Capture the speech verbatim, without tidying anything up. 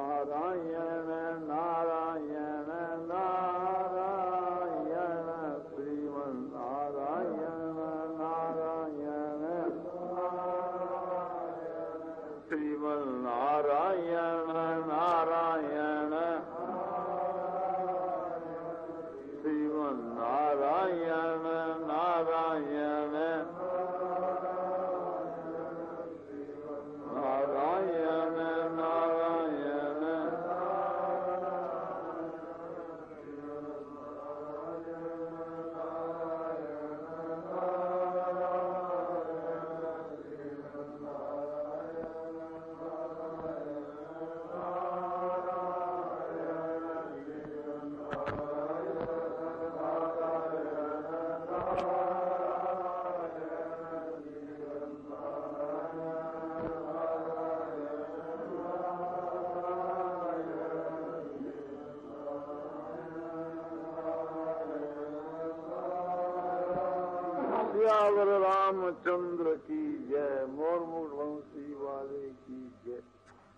नारायण नारायण नारायण श्रीमन्नारायण नारायण श्रीमन्नारायण नारायण श्रीमन्नारायण नारायण नारायण नारायण सियावर रामचंद्र की जय। मोर मुख वंशी वाले की जय।